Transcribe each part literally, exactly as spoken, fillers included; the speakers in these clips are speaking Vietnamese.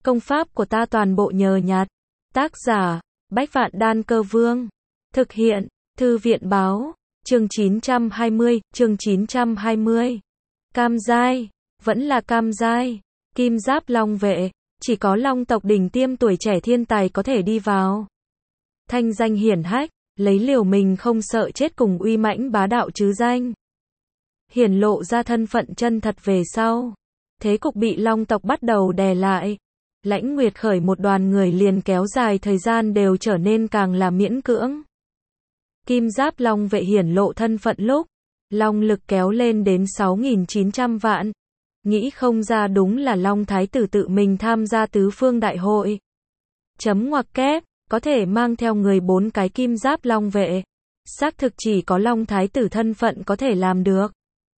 Công pháp của ta toàn bộ nhờ nhặt. Tác giả, Bách Vạn Đan Cơ Vương. Thực hiện, Thư viện Báo. Chương chín trăm hai mươi, chương chín trăm hai mươi. Cam giai, vẫn là cam giai. Kim giáp long vệ, chỉ có long tộc đỉnh tiêm tuổi trẻ thiên tài có thể đi vào. Thanh danh hiển hách, lấy liều mình không sợ chết cùng uy mãnh bá đạo chứ danh. Hiển lộ ra thân phận chân thật về sau. Thế cục bị long tộc bắt đầu đè lại. Lãnh Nguyệt khởi một đoàn người liền kéo dài thời gian đều trở nên càng là miễn cưỡng. Kim giáp long vệ hiển lộ thân phận lúc, long lực kéo lên đến sáu nghìn chín trăm vạn. Nghĩ không ra đúng là long thái tử tự mình tham gia tứ phương đại hội. Chấm ngoặc kép, có thể mang theo người bốn cái kim giáp long vệ. Xác thực chỉ có long thái tử thân phận có thể làm được.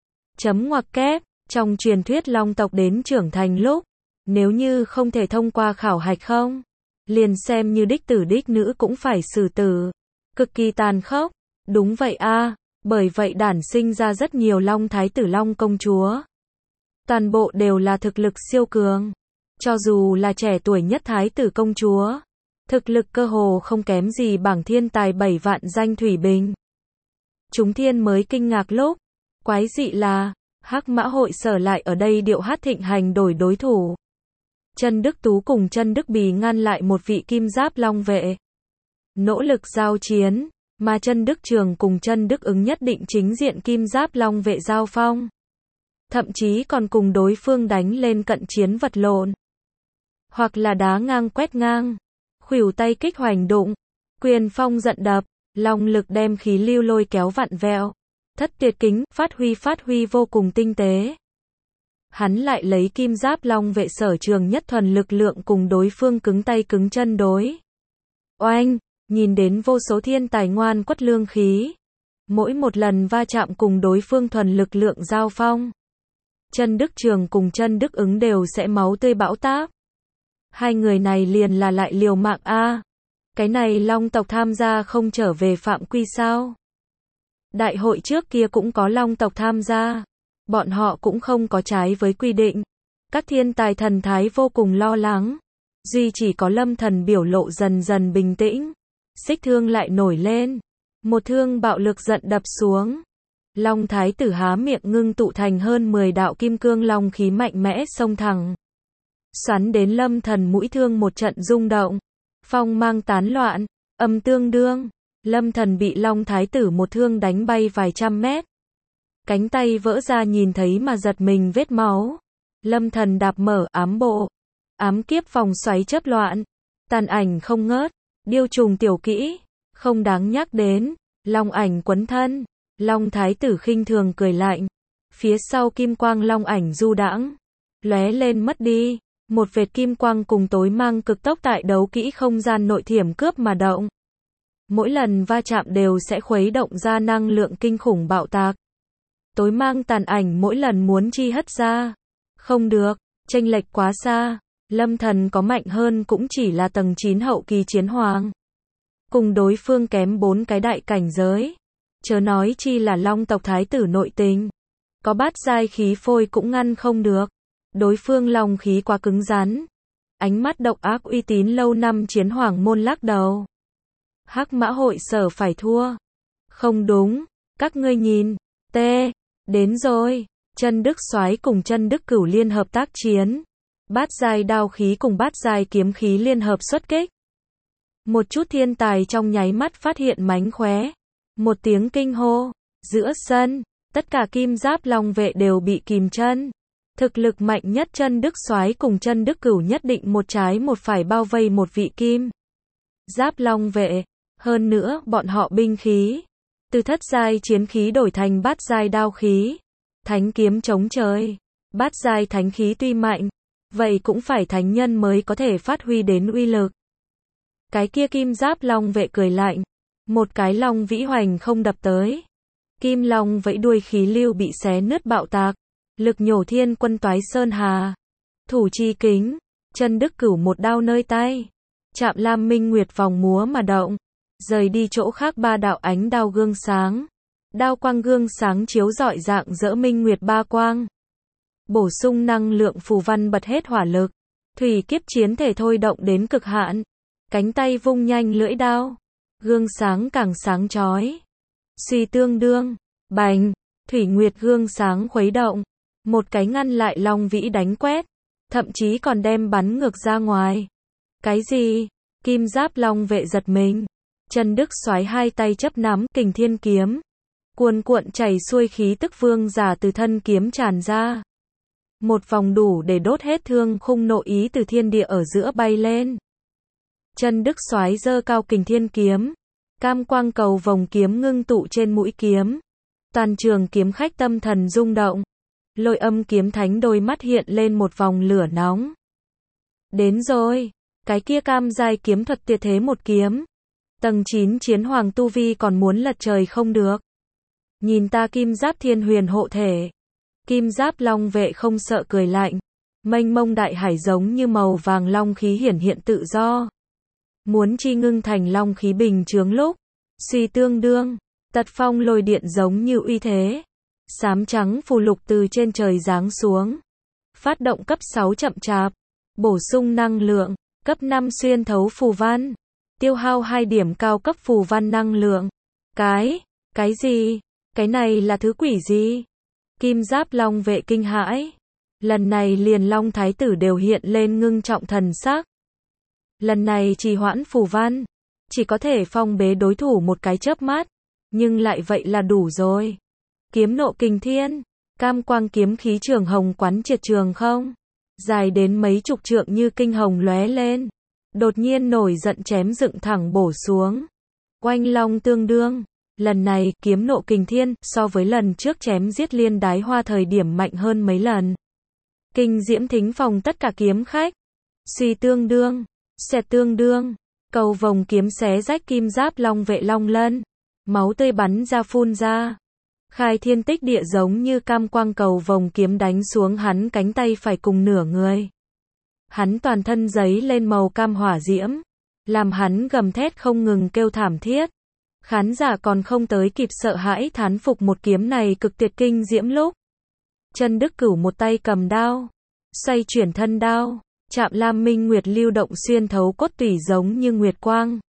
Chấm ngoặc kép, trong truyền thuyết long tộc đến trưởng thành lúc, nếu như không thể thông qua khảo hạch không, liền xem như đích tử đích nữ cũng phải xử tử. Cực kỳ tàn khốc. Đúng vậy a, bởi vậy đản sinh ra rất nhiều long thái tử long công chúa. Toàn bộ đều là thực lực siêu cường. Cho dù là trẻ tuổi nhất thái tử công chúa, thực lực cơ hồ không kém gì bảng thiên tài bảy vạn danh Thủy Bình. Chúng thiên mới kinh ngạc lúc, quái dị là, Hắc Mã hội sở lại ở đây điệu hát thịnh hành đổi đối thủ. Chân Đức Tú cùng Chân Đức Bì ngăn lại một vị kim giáp long vệ. Nỗ lực giao chiến, mà Chân Đức Trường cùng Chân Đức Ứng nhất định chính diện kim giáp long vệ giao phong. Thậm chí còn cùng đối phương đánh lên cận chiến vật lộn. Hoặc là đá ngang quét ngang, khuỷu tay kích hoành đụng, quyền phong giận đập, long lực đem khí lưu lôi kéo vặn vẹo. Thất tuyệt kính, phát huy phát huy vô cùng tinh tế. Hắn lại lấy kim giáp long vệ sở trường nhất thuần lực lượng cùng đối phương cứng tay cứng chân đối. Oanh, nhìn đến vô số thiên tài ngoan quất lương khí. Mỗi một lần va chạm cùng đối phương thuần lực lượng giao phong. Chân Đức Trường cùng Chân Đức Ứng đều sẽ máu tươi bão táp. Hai người này liền là lại liều mạng a. Cái này long tộc tham gia không trở về phạm quy sao? Đại hội trước kia cũng có long tộc tham gia. Bọn họ cũng không có trái với quy định. Các thiên tài thần thái vô cùng lo lắng. Duy chỉ có Lâm Thần biểu lộ dần dần bình tĩnh. Xích thương lại nổi lên. Một thương bạo lực giận đập xuống. Long thái tử há miệng ngưng tụ thành hơn mười đạo kim cương long khí mạnh mẽ xông thẳng. Xoắn đến Lâm Thần mũi thương một trận rung động. Phong mang tán loạn, âm tương đương. Lâm Thần bị long thái tử một thương đánh bay vài trăm mét. Cánh tay vỡ ra nhìn thấy mà giật mình vết máu. Lâm Thần đạp mở ám bộ. Ám kiếp vòng xoáy chớp loạn. Tàn ảnh không ngớt. Điêu trùng tiểu kỹ. Không đáng nhắc đến. Long ảnh quấn thân. Long thái tử khinh thường cười lạnh. Phía sau kim quang long ảnh du đãng. Lóe lên mất đi. Một vệt kim quang cùng tối mang cực tốc tại đấu kỹ không gian nội thiểm cướp mà động. Mỗi lần va chạm đều sẽ khuấy động ra năng lượng kinh khủng bạo tạc. Tối mang tàn ảnh mỗi lần muốn chi hất ra. Không được, chênh lệch quá xa. Lâm Thần có mạnh hơn cũng chỉ là tầng chín hậu kỳ chiến hoàng. Cùng đối phương kém bốn cái đại cảnh giới. Chớ nói chi là long tộc thái tử nội tình. Có bát giai khí phôi cũng ngăn không được. Đối phương long khí quá cứng rắn. Ánh mắt độc ác uy tín lâu năm chiến hoàng môn lắc đầu. Hắc Mã hội sở phải thua. Không đúng, các ngươi nhìn. T. Đến rồi. Chân Đức Soái cùng Chân Đức Cửu liên hợp tác chiến. Bát giai đao khí cùng bát giai kiếm khí liên hợp xuất kích. Một chút thiên tài trong nháy mắt phát hiện mánh khóe. Một tiếng kinh hô. Giữa sân, tất cả kim giáp long vệ đều bị kìm chân. Thực lực mạnh nhất Chân Đức Soái cùng Chân Đức Cửu nhất định một trái một phải bao vây một vị kim giáp long vệ. Hơn nữa, bọn họ binh khí. Từ thất giai chiến khí đổi thành bát giai đao khí. Thánh kiếm chống trời. Bát giai thánh khí tuy mạnh, vậy cũng phải thánh nhân mới có thể phát huy đến uy lực. Cái kia kim giáp long vệ cười lạnh. Một cái long vĩ hoành không đập tới. Kim long vẫy đuôi khí lưu bị xé nứt bạo tạc. Lực nhổ thiên quân toái sơn hà. Thủ chi kính. Chân Đức Cửu một đao nơi tay. Chạm Lam Minh Nguyệt vòng múa mà động. Rời đi chỗ khác ba đạo ánh đao gương sáng. Đao quang gương sáng chiếu rọi dạng dỡ Minh Nguyệt ba quang. Bổ sung năng lượng phù văn bật hết hỏa lực. Thủy kiếp chiến thể thôi động đến cực hạn. Cánh tay vung nhanh lưỡi đao. Gương sáng càng sáng chói. Suy tương đương. Bành. Thủy nguyệt gương sáng khuấy động. Một cái ngăn lại Long Vĩ đánh quét. Thậm chí còn đem bắn ngược ra ngoài. Cái gì? Kim Giáp Long vệ giật mình. Trần Đức Soái hai tay chấp nắm Kình Thiên kiếm. Cuồn cuộn chảy xuôi khí tức vương giả từ thân kiếm tràn ra. Một vòng đủ để đốt hết thương khung nội ý từ thiên địa ở giữa bay lên. Trần Đức Soái giơ cao Kình Thiên kiếm. Cam quang cầu vòng kiếm ngưng tụ trên mũi kiếm. Toàn trường kiếm khách tâm thần rung động. Lôi Âm kiếm thánh đôi mắt hiện lên một vòng lửa nóng. Đến rồi. Cái kia cam giai kiếm thuật tuyệt thế một kiếm. Tầng chín chiến hoàng tu vi còn muốn lật trời không được. Nhìn ta Kim Giáp Thiên Huyền hộ thể. Kim Giáp Long vệ không sợ cười lạnh. Mênh mông đại hải giống như màu vàng long khí hiển hiện tự do. Muốn chi ngưng thành long khí bình chướng lúc. Suy tương đương. Tật phong lôi điện giống như uy thế. Xám trắng phù lục từ trên trời giáng xuống. Phát động cấp sáu chậm chạp. Bổ sung năng lượng. Cấp năm xuyên thấu phù văn. Tiêu hao hai điểm cao cấp phù văn năng lượng. Cái, cái gì? Cái này là thứ quỷ gì? Kim Giáp Long vệ kinh hãi. Lần này liền Long Thái tử đều hiện lên ngưng trọng thần sắc. Lần này trì hoãn phù văn. Chỉ có thể phong bế đối thủ một cái chớp mắt. Nhưng lại vậy là đủ rồi. Kiếm nộ kình thiên. Cam quang kiếm khí trường hồng quán triệt trường không. Dài đến mấy chục trượng như kinh hồng lóe lên. Đột nhiên nổi giận chém dựng thẳng bổ xuống. Oanh long tương đương. Lần này, kiếm nộ kình thiên, so với lần trước chém giết liên đái hoa thời điểm mạnh hơn mấy lần. Kinh diễm thính phòng tất cả kiếm khách. Suy tương đương. Xẹt tương đương. Cầu vòng kiếm xé rách Kim Giáp Long vệ long lân. Máu tươi bắn ra phun ra. Khai thiên tích địa giống như cam quang cầu vòng kiếm đánh xuống hắn cánh tay phải cùng nửa người. Hắn toàn thân giấy lên màu cam hỏa diễm. Làm hắn gầm thét không ngừng kêu thảm thiết. Khán giả còn không tới kịp sợ hãi thán phục một kiếm này cực tuyệt kinh diễm lúc. Trần Đức Cửu một tay cầm đao. Xoay chuyển thân đao. Chạm lam minh nguyệt lưu động xuyên thấu cốt tủy giống như nguyệt quang.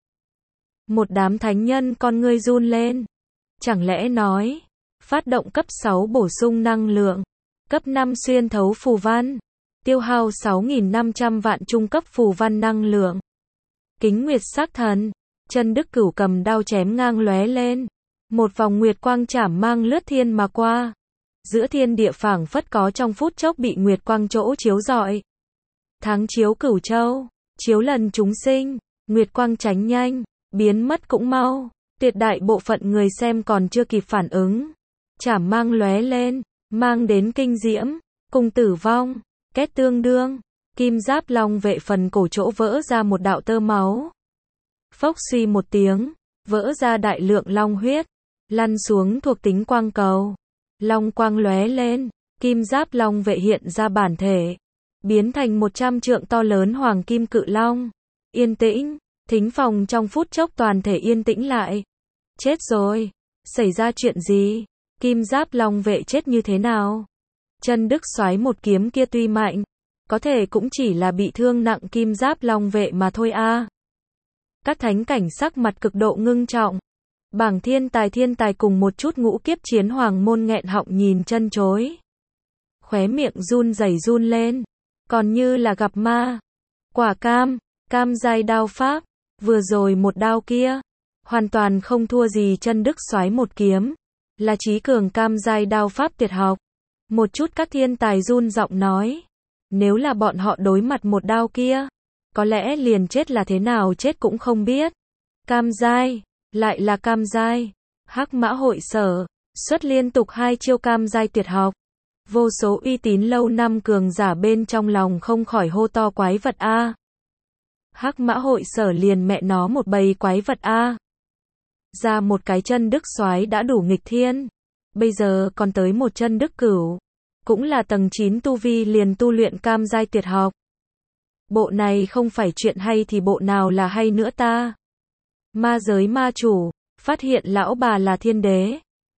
Một đám thánh nhân con ngươi run lên. Chẳng lẽ nói. Phát động cấp sáu bổ sung năng lượng. Cấp năm xuyên thấu phù văn. Tiêu hao sáu nghìn năm trăm vạn trung cấp phù văn năng lượng. Kính nguyệt sắc thần. Trần Đức Cửu cầm đao chém ngang lóe lên. Một vòng nguyệt quang chảm mang lướt thiên mà qua. Giữa thiên địa phảng phất có trong phút chốc bị nguyệt quang chỗ chiếu rọi. Tháng chiếu cửu châu. Chiếu lần chúng sinh. Nguyệt quang tránh nhanh. Biến mất cũng mau. Tuyệt đại bộ phận người xem còn chưa kịp phản ứng. Chảm mang lóe lên. Mang đến kinh diễm. Cùng tử vong. Kết tương đương. Kim Giáp Long vệ phần cổ chỗ vỡ ra một đạo tơ máu. Phốc suy một tiếng. Vỡ ra đại lượng long huyết. Lăn xuống thuộc tính quang cầu. Long quang lóe lên. Kim Giáp Long vệ hiện ra bản thể. Biến thành một trăm trượng to lớn hoàng kim cự long. Yên tĩnh. Thính phòng trong phút chốc toàn thể yên tĩnh lại. Chết rồi. Xảy ra chuyện gì? Kim Giáp Long vệ chết như thế nào? Trần Đức Soái một kiếm kia tuy mạnh. Có thể cũng chỉ là bị thương nặng Kim Giáp Long vệ mà thôi a. À. Các thánh cảnh sắc mặt cực độ ngưng trọng. Bảng thiên tài thiên tài cùng một chút ngũ kiếp chiến hoàng môn nghẹn họng nhìn chân chối. Khóe miệng run rẩy run lên. Còn như là gặp ma. Quả cam, cam giai đao pháp. Vừa rồi một đao kia. Hoàn toàn không thua gì Trần Đức Soái một kiếm. Là trí cường cam giai đao pháp tuyệt học. Một chút các thiên tài run giọng nói. Nếu là bọn họ đối mặt một đao kia. Có lẽ liền chết là thế nào chết cũng không biết. Cam giai. Lại là cam giai. Hắc Mã hội sở. Xuất liên tục hai chiêu cam giai tuyệt học. Vô số uy tín lâu năm cường giả bên trong lòng không khỏi hô to quái vật a. Hắc Mã hội sở liền mẹ nó một bầy quái vật a. Ra một cái Trần Đức Soái đã đủ nghịch thiên. Bây giờ còn tới một Trần Đức Cửu. Cũng là tầng chín tu vi liền tu luyện cam giai tuyệt học. Bộ này không phải chuyện hay thì bộ nào là hay nữa ta. Ma giới ma chủ. Phát hiện lão bà là thiên đế.